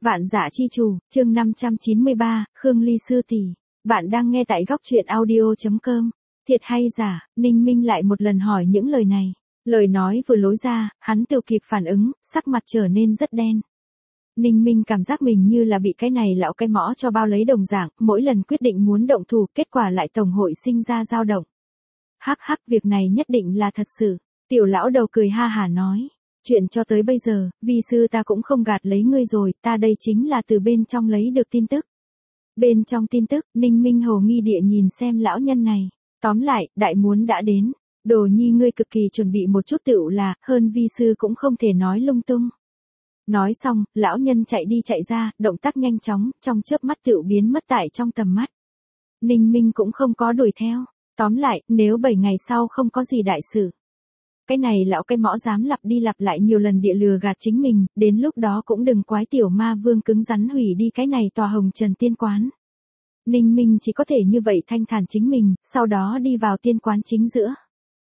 Vạn Dạ Chi Chủ, chương 593, Khương Ly Sư tỷ. Bạn đang nghe tại góc truyện audio.com. Thiệt hay giả, Ninh Minh lại một lần hỏi những lời này. Lời nói vừa lối ra, hắn tự kịp phản ứng, sắc mặt trở nên rất đen. Ninh Minh cảm giác mình như là bị cái này lão cái mõ cho bao lấy đồng dạng, mỗi lần quyết định muốn động thủ, kết quả lại tổng hội sinh ra dao động. Hắc hắc, việc này nhất định là thật sự. Tiểu lão đầu cười ha hả nói. Chuyện cho tới bây giờ, vi sư ta cũng không gạt lấy ngươi rồi, ta đây chính là từ bên trong lấy được tin tức. Bên trong tin tức, Ninh Minh hồ nghi địa nhìn xem lão nhân này. Tóm lại, đại muốn đã đến. Đồ nhi ngươi cực kỳ chuẩn bị một chút tựu là, hơn vi sư cũng không thể nói lung tung. Nói xong, lão nhân chạy đi chạy ra, động tác nhanh chóng, trong chớp mắt tựu biến mất tại trong tầm mắt. Ninh Minh cũng không có đuổi theo. Tóm lại, nếu 7 ngày sau không có gì đại sự. Cái này lão cái mõ dám lặp đi lặp lại nhiều lần địa lừa gạt chính mình, đến lúc đó cũng đừng quái tiểu ma vương cứng rắn hủy đi cái này tòa hồng trần tiên quán. Ninh Minh chỉ có thể như vậy thanh thản chính mình, sau đó đi vào tiên quán chính giữa.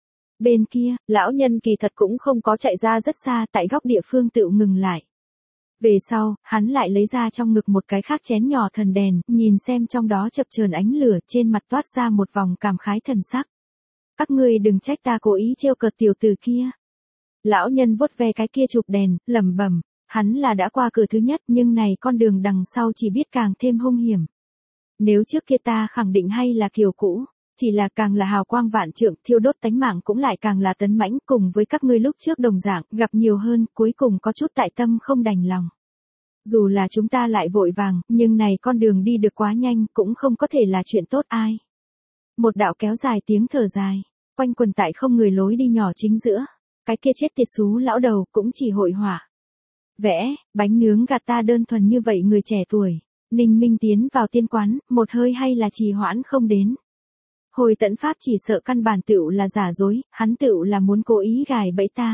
Bên kia, lão nhân kỳ thật cũng không có chạy ra rất xa, tại góc địa phương tự ngừng lại. Về sau, hắn lại lấy ra trong ngực một cái khác chén nhỏ thần đèn, nhìn xem trong đó chập chờn ánh lửa, trên mặt toát ra một vòng cảm khái thần sắc. Các ngươi đừng trách ta cố ý trêu cợt tiểu tử kia. Lão nhân vuốt ve cái kia chụp đèn, lẩm bẩm, hắn là đã qua cửa thứ nhất, nhưng này con đường đằng sau chỉ biết càng thêm hung hiểm. Nếu trước kia ta khẳng định hay là kiểu cũ, chỉ là càng là hào quang vạn trượng, thiêu đốt tánh mạng cũng lại càng là tấn mãnh, cùng với các ngươi lúc trước đồng dạng, gặp nhiều hơn, cuối cùng có chút tại tâm không đành lòng. Dù là chúng ta lại vội vàng, nhưng này con đường đi được quá nhanh, cũng không có thể là chuyện tốt ai. Một đạo kéo dài tiếng thở dài, quanh quần tại không người lối đi nhỏ chính giữa, cái kia chết tiệt xú lão đầu cũng chỉ hội họa. Vẽ, bánh nướng gạt ta đơn thuần như vậy người trẻ tuổi. Ninh Minh tiến vào tiên quán, một hơi hay là trì hoãn không đến. Hồi tận pháp chỉ sợ căn bản tựu là giả dối, hắn tựu là muốn cố ý gài bẫy ta.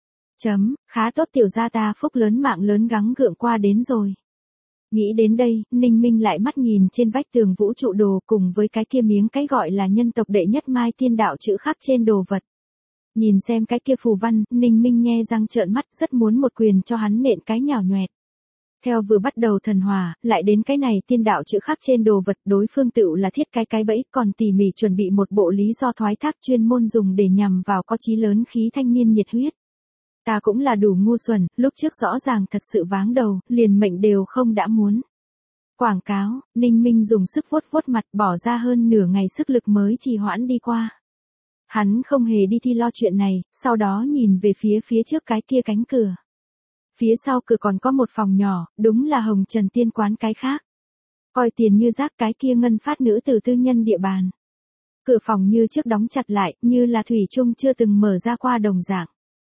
Khá tốt tiểu gia ta phúc lớn mạng lớn gắng gượng qua đến rồi. Nghĩ đến đây, Ninh Minh lại mắt nhìn trên vách tường vũ trụ đồ cùng với cái kia miếng cái gọi là nhân tộc đệ nhất mai tiên đạo chữ khắc trên đồ vật. Nhìn xem cái kia phù văn, Ninh Minh nhe răng trợn mắt rất muốn một quyền cho hắn nện cái nhào nhoẹt. Theo vừa bắt đầu thần hòa, lại đến cái này tiên đạo chữ khắc trên đồ vật, đối phương tựu là thiết cái bẫy, còn tỉ mỉ chuẩn bị một bộ lý do thoái thác chuyên môn dùng để nhằm vào có chí lớn khí thanh niên nhiệt huyết. Ta cũng là đủ ngu xuẩn, lúc trước rõ ràng thật sự váng đầu, liền mệnh đều không đã muốn. Quảng cáo, Ninh Minh dùng sức vuốt vuốt mặt, bỏ ra hơn nửa ngày sức lực mới trì hoãn đi qua. Hắn không hề đi thi lo chuyện này, sau đó nhìn về phía trước cái kia cánh cửa. Phía sau cửa còn có một phòng nhỏ, đúng là hồng trần tiên quán cái khác. Coi tiền như rác cái kia ngân phát nữ từ tư nhân địa bàn. Cửa phòng như trước đóng chặt lại, như là thủy chung chưa từng mở ra qua đồng dạng.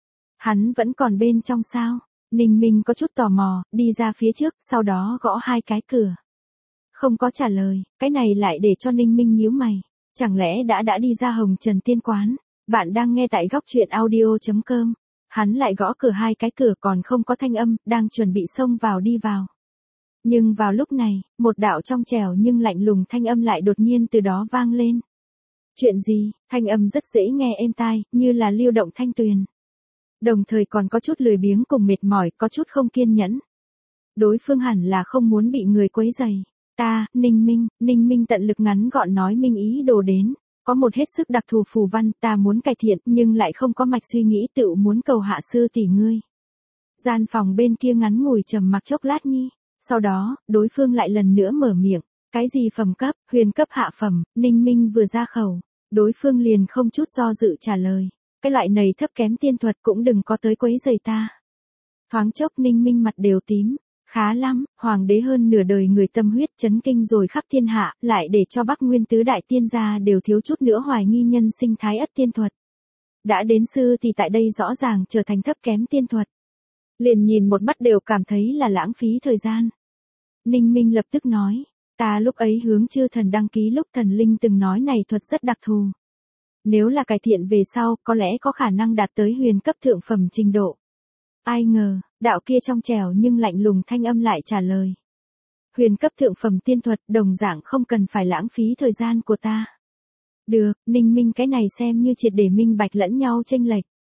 Hắn vẫn còn bên trong sao? Ninh Minh có chút tò mò, đi ra phía trước, sau đó gõ hai cái cửa. Không có trả lời, cái này lại để cho Ninh Minh nhíu mày. Chẳng lẽ đã đi ra hồng trần tiên quán? Bạn đang nghe tại góc truyện audio.com. Hắn lại gõ cửa hai cái cửa còn không có thanh âm, đang chuẩn bị xông vào đi vào. Nhưng vào lúc này, một đạo trong trẻo nhưng lạnh lùng thanh âm lại đột nhiên từ đó vang lên. Chuyện gì? Thanh âm rất dễ nghe êm tai, như là lưu động thanh tuyền. Đồng thời còn có chút lười biếng cùng mệt mỏi, có chút không kiên nhẫn. Đối phương hẳn là không muốn bị người quấy rầy. Ta, Ninh Minh tận lực ngắn gọn nói minh ý đồ đến. Có một hết sức đặc thù phù văn, ta muốn cải thiện, nhưng lại không có mạch suy nghĩ tự muốn cầu hạ sư tỷ ngươi. Gian phòng bên kia ngắn ngủi trầm mặc chốc lát nhi. Sau đó, đối phương lại lần nữa mở miệng. Cái gì phẩm cấp, huyền cấp hạ phẩm, Ninh Minh vừa ra khẩu. Đối phương liền không chút do dự trả lời. Cái loại này thấp kém tiên thuật cũng đừng có tới quấy rầy ta. Thoáng chốc Ninh Minh mặt đều tím. Khá lắm, hoàng đế hơn nửa đời người tâm huyết chấn kinh rồi khắp thiên hạ, lại để cho Bắc Nguyên tứ đại tiên gia đều thiếu chút nữa hoài nghi nhân sinh thái ất tiên thuật. Đã đến sư thì tại đây rõ ràng trở thành thấp kém tiên thuật. Liền nhìn một mắt đều cảm thấy là lãng phí thời gian. Ninh Minh lập tức nói, ta lúc ấy hướng chư thần đăng ký lúc thần linh từng nói này thuật rất đặc thù. Nếu là cải thiện về sau, có lẽ có khả năng đạt tới huyền cấp thượng phẩm trình độ. Ai ngờ, đạo kia trong trẻo nhưng lạnh lùng thanh âm lại trả lời. Huyền cấp thượng phẩm tiên thuật đồng dạng không cần phải lãng phí thời gian của ta. Được, Ninh Minh cái này xem như triệt để minh bạch lẫn nhau chênh lệch.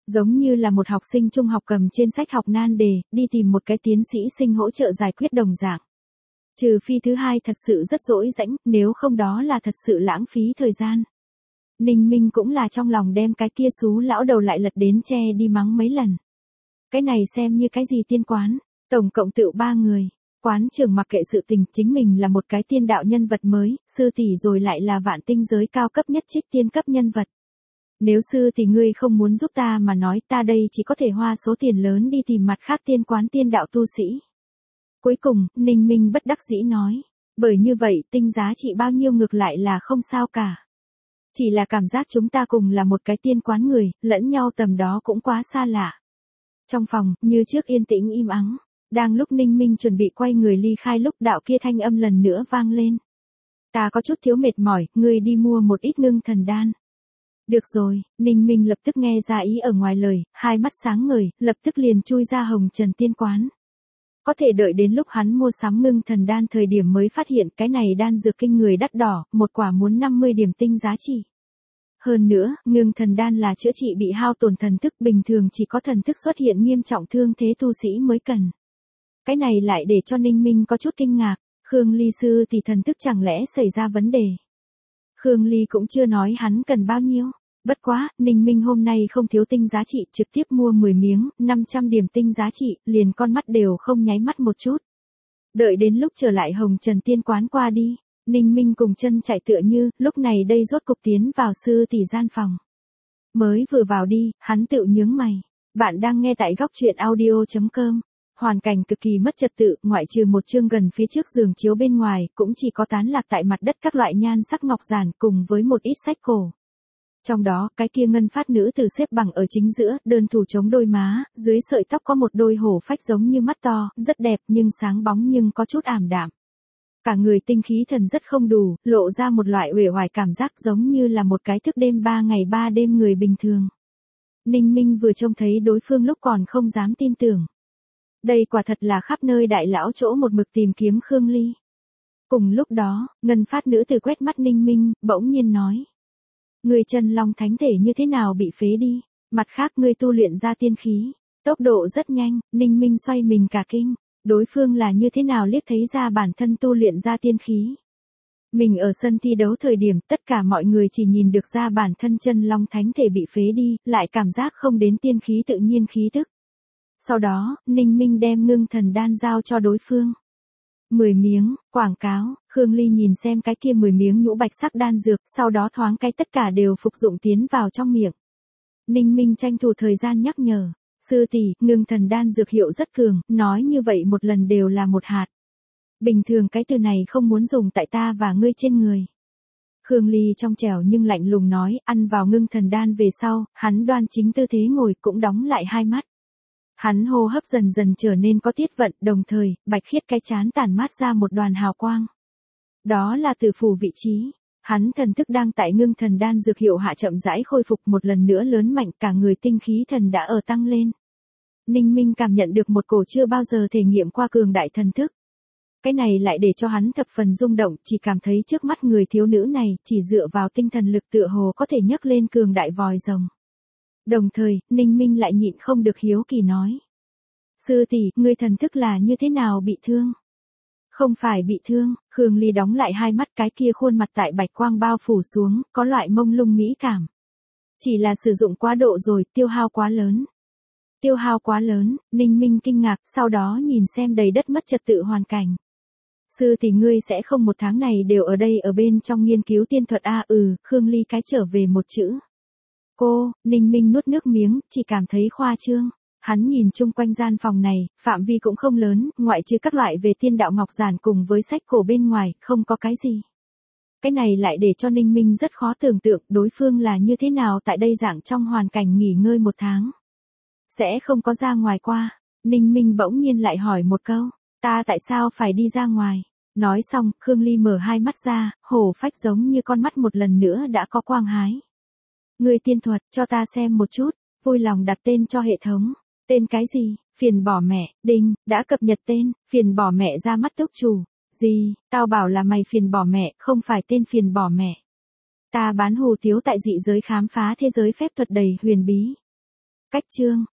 Giống như là một học sinh trung học cầm trên sách học nan đề, đi tìm một cái tiến sĩ sinh hỗ trợ giải quyết đồng dạng. Trừ phi thứ hai thật sự rất dỗi rãnh, nếu không đó là thật sự lãng phí thời gian. Ninh Minh cũng là trong lòng đem cái kia xú lão đầu lại lật đến che đi mắng mấy lần. Cái này xem như cái gì tiên quán, tổng cộng tựu 3 người. Quán trưởng mặc kệ sự tình, chính mình là một cái tiên đạo nhân vật mới, sư tỷ rồi lại là vạn tinh giới cao cấp nhất trích tiên cấp nhân vật. Nếu sư tỷ ngươi không muốn giúp ta mà nói, ta đây chỉ có thể hoa số tiền lớn đi tìm mặt khác tiên quán tiên đạo tu sĩ. Cuối cùng, Ninh Minh bất đắc dĩ nói, bởi như vậy tinh giá trị bao nhiêu ngược lại là không sao cả. Chỉ là cảm giác chúng ta cùng là một cái tiên quán người, lẫn nhau tầm đó cũng quá xa lạ. Trong phòng, như trước yên tĩnh im ắng, đang lúc Ninh Minh chuẩn bị quay người ly khai lúc đạo kia thanh âm lần nữa vang lên. Ta có chút thiếu mệt mỏi, ngươi đi mua một ít ngưng thần đan. Được rồi, Ninh Minh lập tức nghe ra ý ở ngoài lời, hai mắt sáng ngời, lập tức liền chui ra hồng trần tiên quán. Có thể đợi đến lúc hắn mua sắm ngưng thần đan thời điểm mới phát hiện cái này đan dược kinh người đắt đỏ, một quả muốn 50 điểm tinh giá trị. Hơn nữa, ngưng thần đan là chữa trị bị hao tổn thần thức, bình thường chỉ có thần thức xuất hiện nghiêm trọng thương thế tu sĩ mới cần. Cái này lại để cho Ninh Minh có chút kinh ngạc, Khương Ly sư thì thần thức chẳng lẽ xảy ra vấn đề. Khương Ly cũng chưa nói hắn cần bao nhiêu. Bất quá, Ninh Minh hôm nay không thiếu tinh giá trị, trực tiếp mua 10 miếng, 500 điểm tinh giá trị, liền con mắt đều không nháy mắt một chút. Đợi đến lúc trở lại hồng trần tiên quán qua đi, Ninh Minh cùng chân chạy tựa như, lúc này đây rốt cục tiến vào sư tỷ gian phòng. Mới vừa vào đi, hắn tự nhướng mày. Bạn đang nghe tại góc truyện audio.com. Hoàn cảnh cực kỳ mất trật tự, ngoại trừ một chương gần phía trước giường chiếu bên ngoài, cũng chỉ có tán lạc tại mặt đất các loại nhan sắc ngọc giản cùng với một ít sách cổ. Trong đó, cái kia ngân phát nữ tử xếp bằng ở chính giữa, đơn thủ chống đôi má, dưới sợi tóc có một đôi hổ phách giống như mắt to, rất đẹp nhưng sáng bóng nhưng có chút ảm đạm. Cả người tinh khí thần rất không đủ, lộ ra một loại uể oải cảm giác giống như là một cái thức đêm 3 ngày 3 đêm người bình thường. Ninh Minh vừa trông thấy đối phương lúc còn không dám tin tưởng. Đây quả thật là khắp nơi đại lão chỗ một mực tìm kiếm Khương Ly. Cùng lúc đó, ngân phát nữ tử quét mắt Ninh Minh, bỗng nhiên nói. Người chân long thánh thể như thế nào bị phế đi, mặt khác ngươi tu luyện ra tiên khí, tốc độ rất nhanh, Ninh Minh xoay mình cả kinh, đối phương là như thế nào liếc thấy ra bản thân tu luyện ra tiên khí. Mình ở sân thi đấu thời điểm tất cả mọi người chỉ nhìn được ra bản thân chân long thánh thể bị phế đi, lại cảm giác không đến tiên khí tự nhiên khí tức. Sau đó, Ninh Minh đem ngưng thần đan giao cho đối phương. 10 miếng, quảng cáo, Khương Ly nhìn xem cái kia 10 miếng nhũ bạch sắc đan dược, sau đó thoáng cái tất cả đều phục dụng tiến vào trong miệng. Ninh Minh tranh thủ thời gian nhắc nhở, sư tỷ, ngưng thần đan dược hiệu rất cường, nói như vậy một lần đều là một hạt. Bình thường cái từ này không muốn dùng tại ta và ngươi trên người. Khương Ly trong trẻo nhưng lạnh lùng nói, ăn vào ngưng thần đan về sau, hắn đoan chính tư thế ngồi cũng đóng lại hai mắt. Hắn hô hấp dần dần trở nên có tiết vận, đồng thời, bạch khiết cái chán tản mát ra một đoàn hào quang. Đó là tử phủ vị trí. Hắn thần thức đang tại ngưng thần đan dược hiệu hạ chậm rãi khôi phục một lần nữa lớn mạnh, cả người tinh khí thần đã ở tăng lên. Ninh Minh cảm nhận được một cổ chưa bao giờ thể nghiệm qua cường đại thần thức. Cái này lại để cho hắn thập phần rung động, chỉ cảm thấy trước mắt người thiếu nữ này, chỉ dựa vào tinh thần lực tựa hồ có thể nhấc lên cường đại vòi rồng. Đồng thời, Ninh Minh lại nhịn không được hiếu kỳ nói. Sư tỷ, ngươi thần thức là như thế nào bị thương? Không phải bị thương, Khương Ly đóng lại hai mắt, cái kia khuôn mặt tại bạch quang bao phủ xuống, có loại mông lung mỹ cảm. Chỉ là sử dụng quá độ rồi, tiêu hao quá lớn. Tiêu hao quá lớn, Ninh Minh kinh ngạc, sau đó nhìn xem đầy đất mất trật tự hoàn cảnh. Sư tỷ ngươi sẽ không một tháng này đều ở đây ở bên trong nghiên cứu tiên thuật a? Khương Ly cái trở về một chữ. Cô, Ninh Minh nuốt nước miếng, chỉ cảm thấy khoa trương. Hắn nhìn chung quanh gian phòng này, phạm vi cũng không lớn, ngoại trừ các loại về tiên đạo ngọc giản cùng với sách cổ bên ngoài, không có cái gì. Cái này lại để cho Ninh Minh rất khó tưởng tượng đối phương là như thế nào tại đây dạng trong hoàn cảnh nghỉ ngơi một tháng. Sẽ không có ra ngoài qua. Ninh Minh bỗng nhiên lại hỏi một câu, ta tại sao phải đi ra ngoài? Nói xong, Khương Ly mở hai mắt ra, hổ phách giống như con mắt một lần nữa đã có quang hái. Người tiên thuật, cho ta xem một chút, vui lòng đặt tên cho hệ thống. Tên cái gì? Phiền bỏ mẹ, đinh, đã cập nhật tên, phiền bỏ mẹ ra mắt túc chủ. Gì, tao bảo là mày phiền bỏ mẹ, không phải tên phiền bỏ mẹ. Ta bán hù tiếu tại dị giới khám phá thế giới phép thuật đầy huyền bí. Cách chương